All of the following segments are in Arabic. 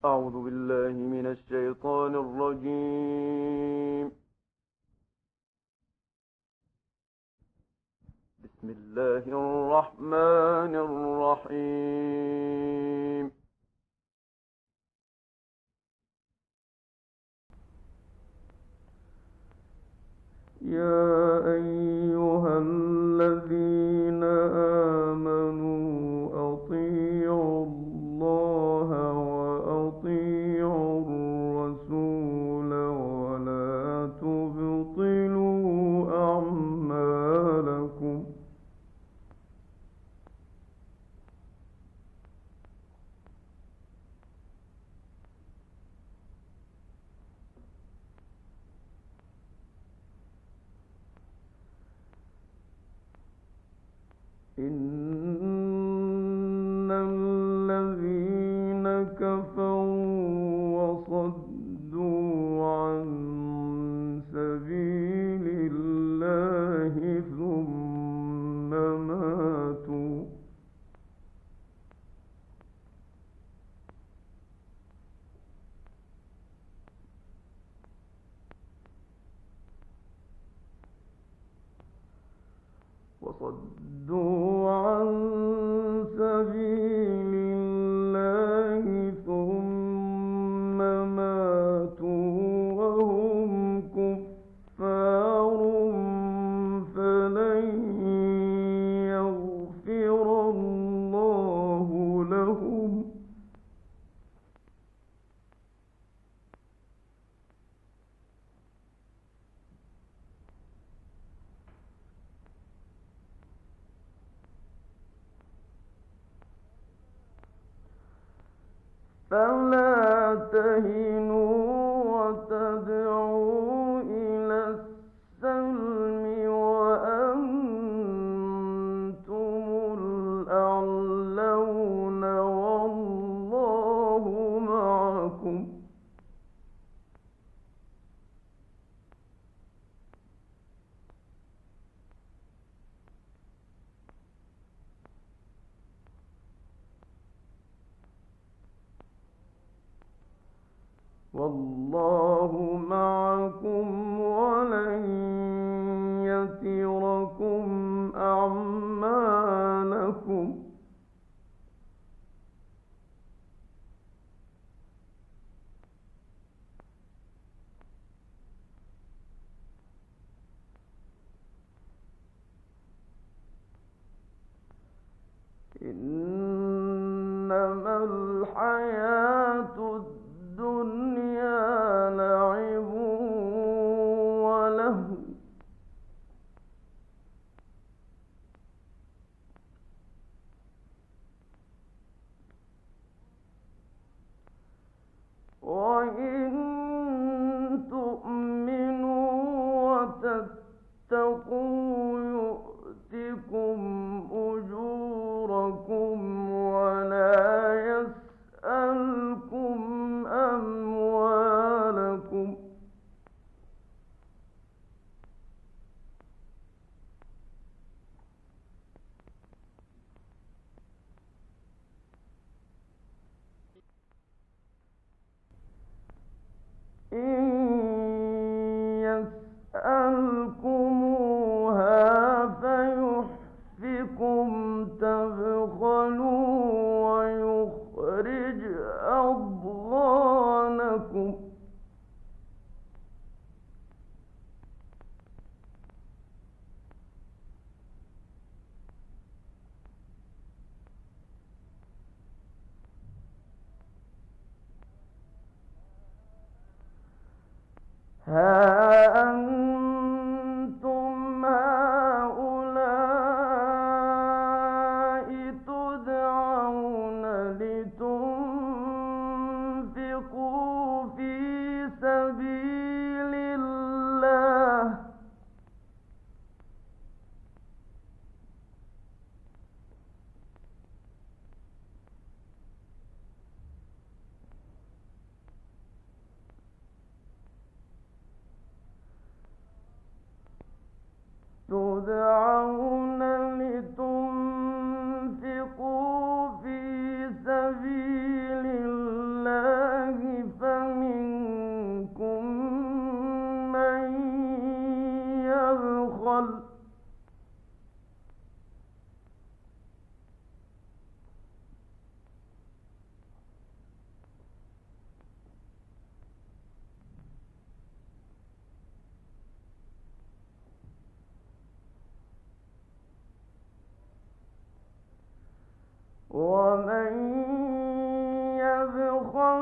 أعوذ بالله من الشيطان الرجيم. بسم الله الرحمن الرحيم. يا أيها الذين آمنوا أطيعوا الله وأطيعوا الرسول ولا تبطلوا أعمالكم. إن الذين كفروا وصدوا عن سبيل الله ثم ماتوا وصدوا عن سبيل الله ثم ماتوا وهم كفار فلن يغفر الله لهم. فلا تهنوا وتدعوا إلى السلم وأنتم الأعلون والله معكم. والله معكم ولن يتركم أعمالكم. إنما الحياة الدنيا لعب ولهو وإن تؤمنوا وتتقوا يؤتكم أجوركم ولا يسألكم أموالكم. إن يسألكموها فيحفكم تبخلوا ويخرج أضغانكم. ها أنتم هؤلاء تدعون لتنفقوا في سبيل الله تدعون لتنفقوا في سبيل الله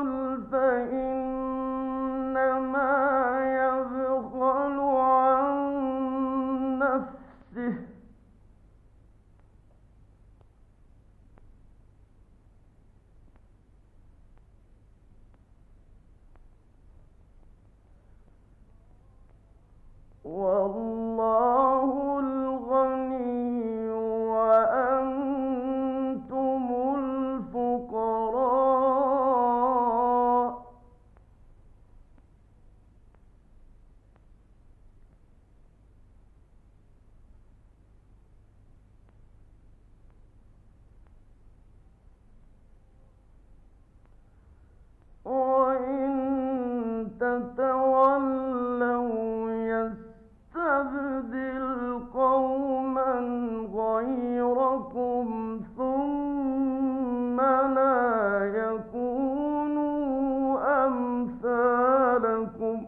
فإنما يبخل عن نفسه والله الغني وأنتم الفقراء وإن تتولوا يستبدل قوما غيركم ثم لا يكونوا أمثالكم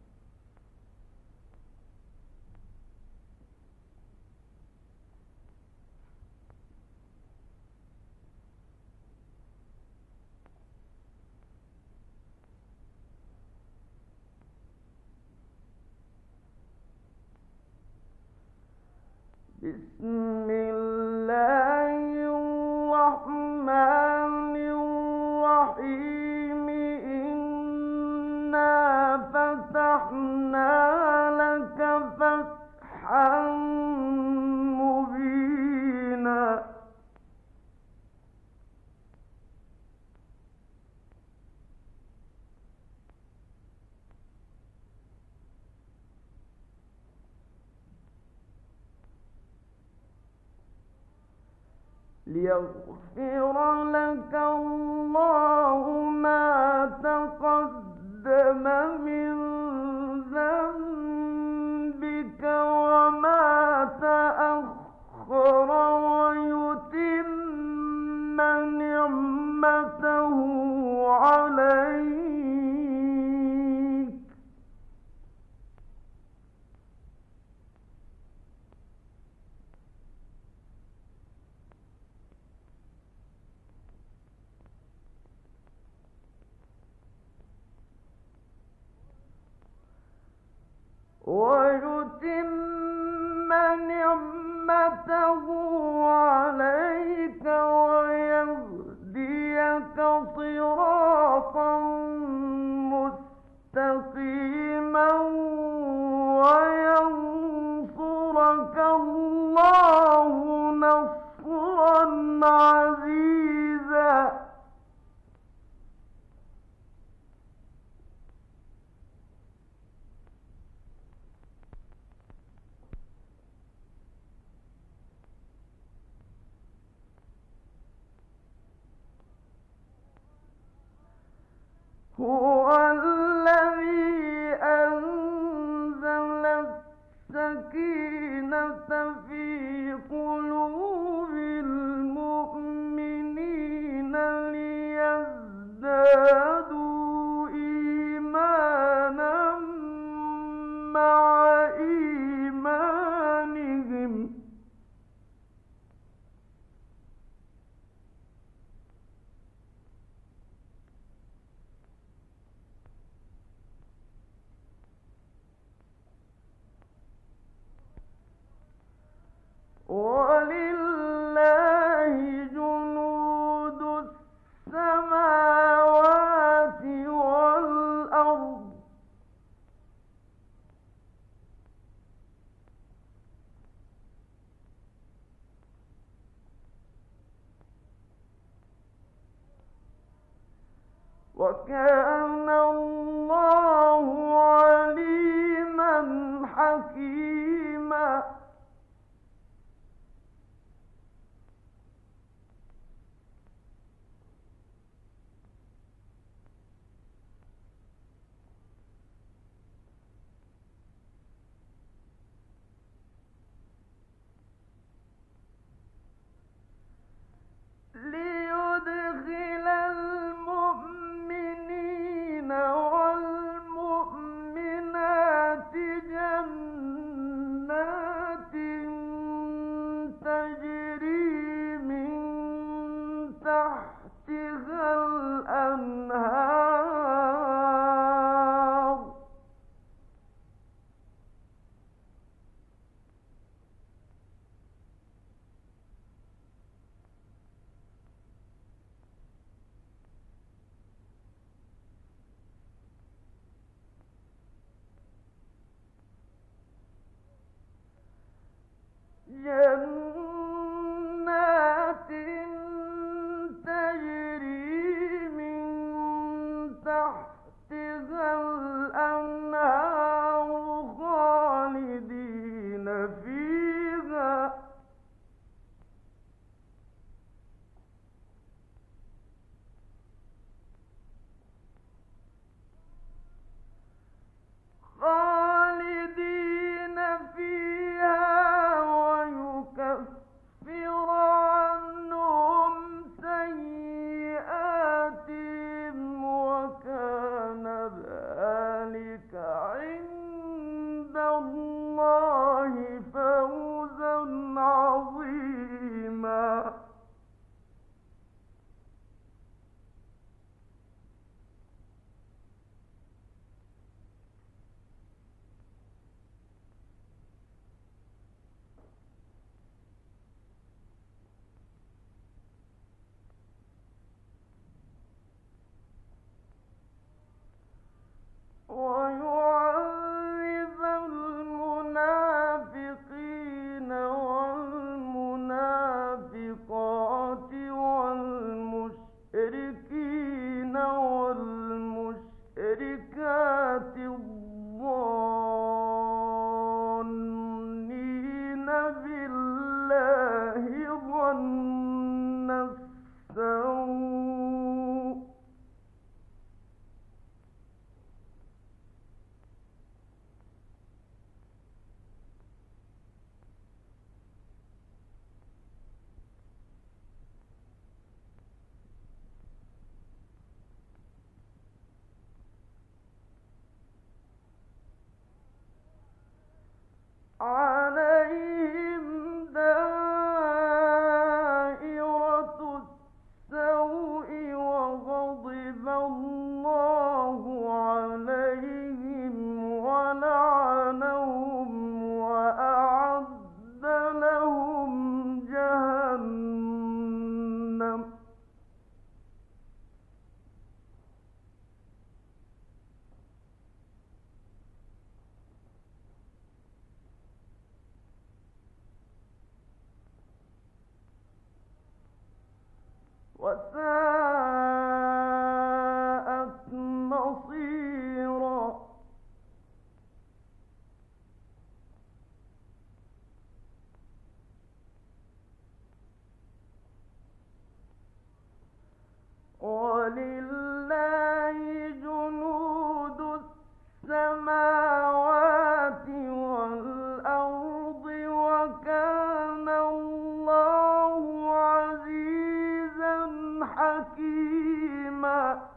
بسم الله الرحمن الرحيم إنا فتحنا لك فتحا مبينا ليغفر لك الله ما تقدم من ذنبك وما تأخر ويتم نعمته عليك ويهديك صراطا مستقيما وينصرك الله نصرا عزيزا هو الذي أنزل السكينة في قلوب المؤمنين ليزدادوا إيمانا مع إيمانهم ولله جنود السماوات والأرض وكان الله عليما حكيما ليدخل المؤمنين وساءت مصيرا. ولله جنود السماوات والأرض وكان الله عزيزا حكيما.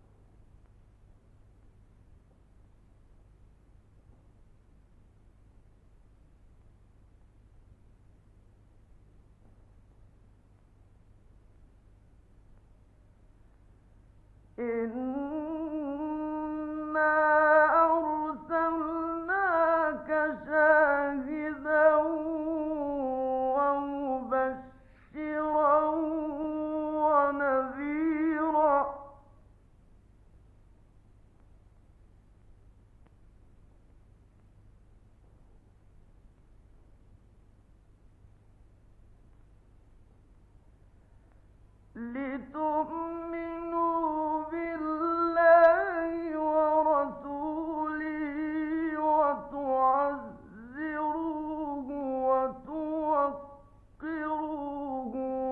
إنا أرسلناك شاهدا ومبشرا ونذيرا. لتؤمنوا بالله ورسوله وتعزروه وتوقروه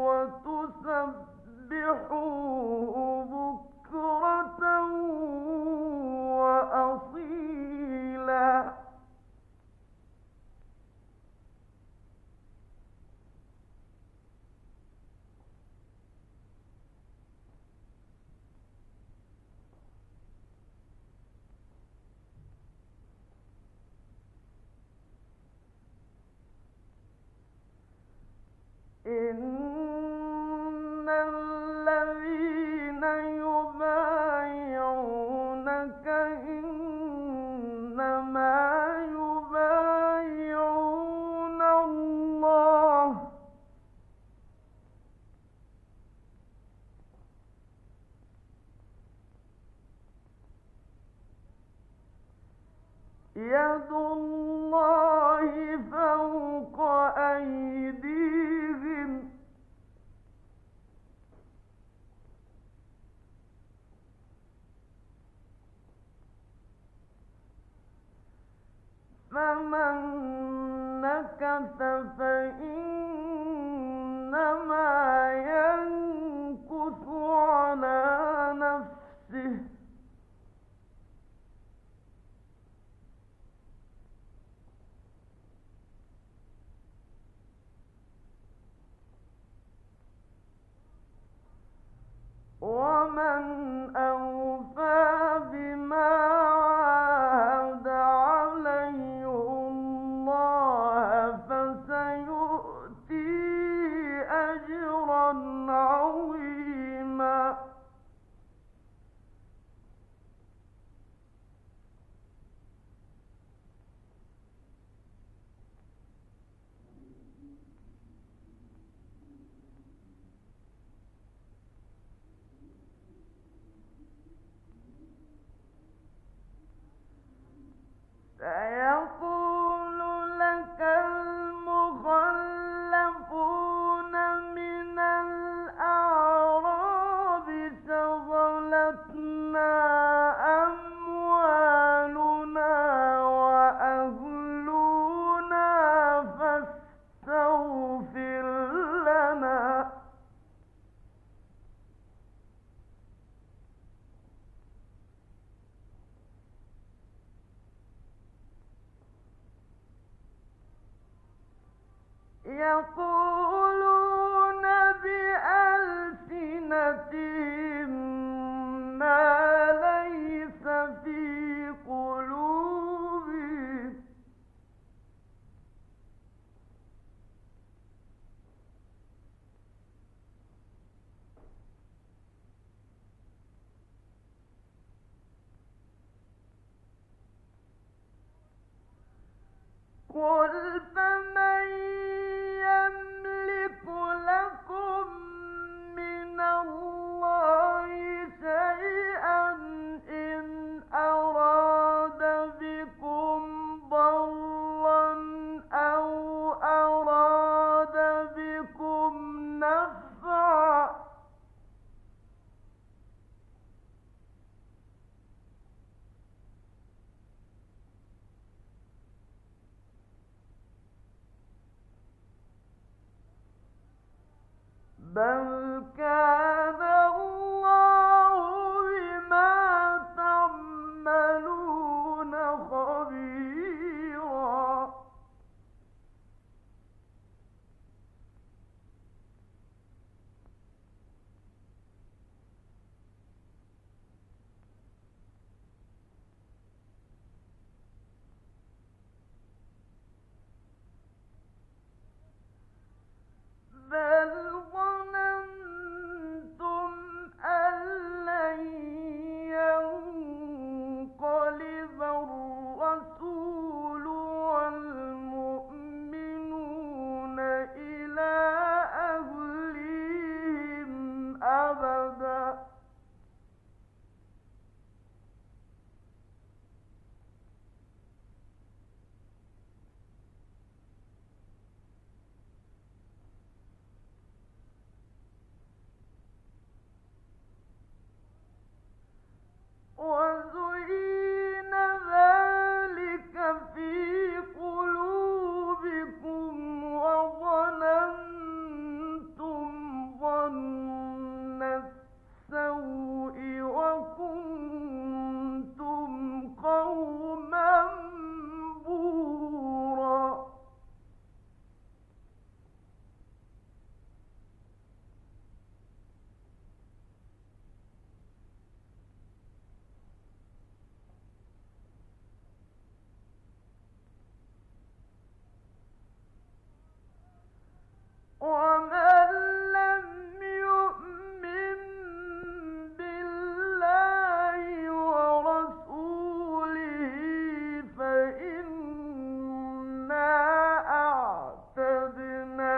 وتسبحوه بكرة وأصيلا. إن الذين يبايعونك إنما يبايعون الله يد الله فوق أيديهم. فمن نكث فإنما ينكث على نفسه ومن أوفى بما عاهد عليه الله فسيؤتيه أجرا عظيما. سيقول لك المخلفون من الأعراب شغلتنا أموالنا وأهلنا فاستغفر لنا. يقولون بألسنتهم ما ليس في قلوبهم قل فمن يملك لكم من الله شيئا إن أراد بكم ضرا أو أراد بكم نفعا بل كان الله بما تعملون خبيرا. بل ظننتم أن لن ينقلب الرسول والمؤمنون إلى أهلهم أبدا. وزين ذلك في قلوبكم وظننتم ظن السوء وكنتم قوما بورا. ومن لم يؤمن بالله ورسوله فإنا أعتدنا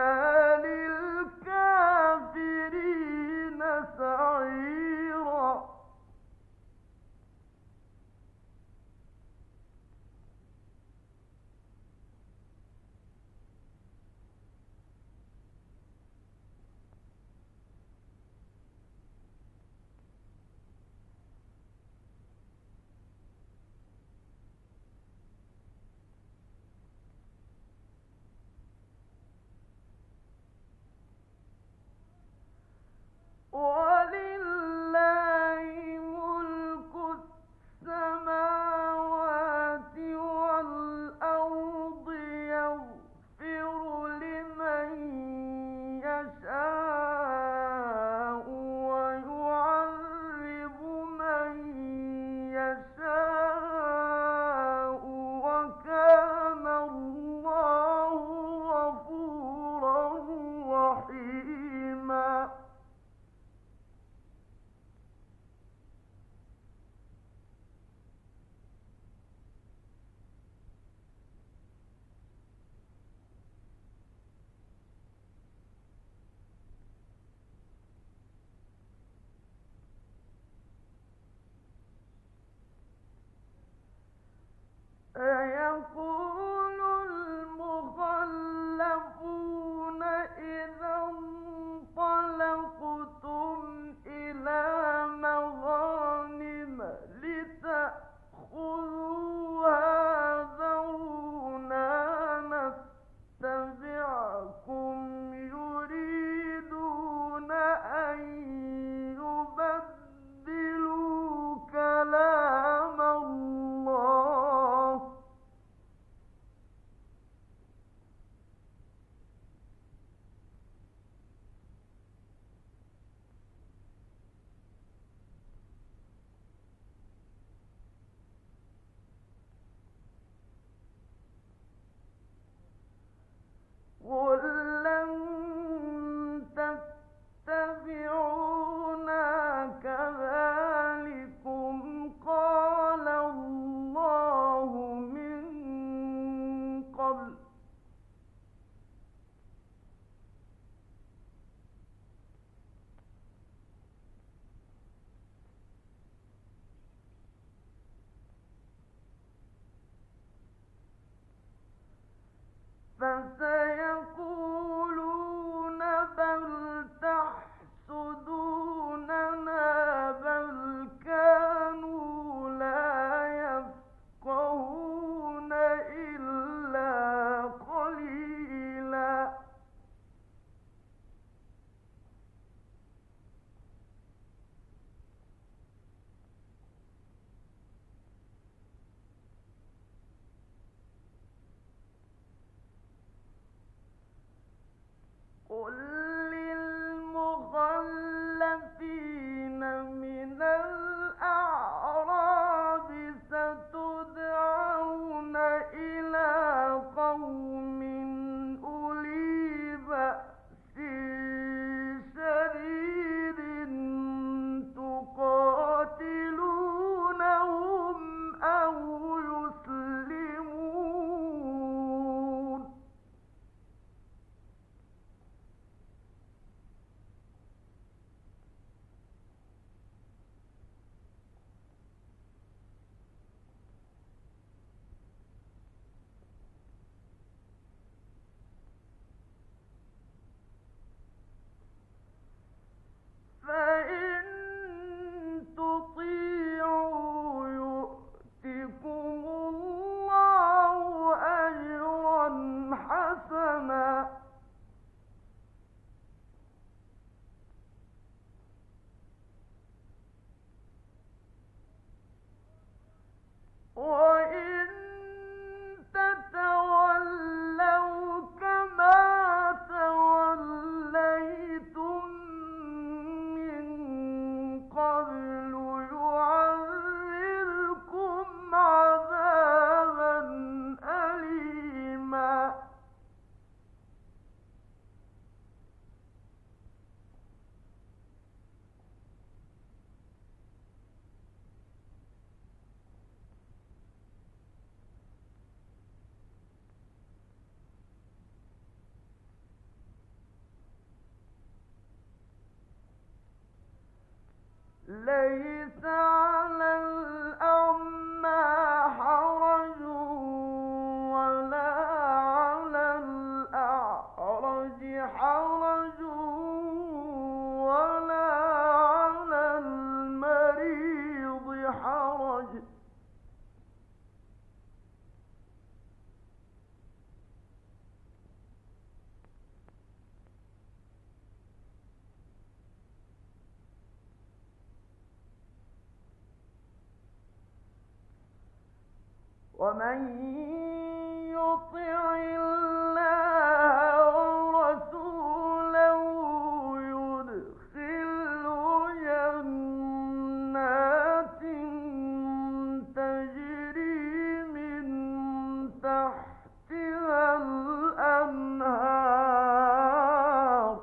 للكافرين سعيرا. ولله ملك السماوات والأرض يغفر لمن يشاء ويعذب من يشاء وكان الله غفورا رحيما. سيقول المخلفون إذا انطلقتم إلى مغانم لتأخذوها ذرونا نتبعكم يريدون أن يبدلوا كلام الله. قل لن تتبعونا كذلكم قال الله من قبل فسيقولون بل تحسدوننا بل كانوا لا يفقهون إلا قليلا. وإن تتولوا كما توليتم من قبل يعذبكم عذابا أليما. ليس على الأعمى حرج ولا على الأعرج حرج ولا على المريض حرج ومن يطع الله ورسوله يدخله جنات تجري من تحتها الأنهار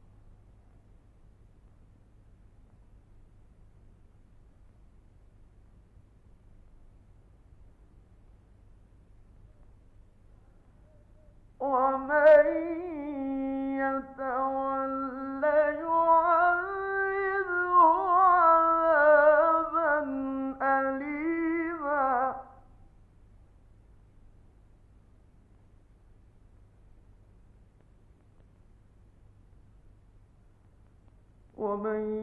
ومن يتول يعذبه عذابا أليما. ومن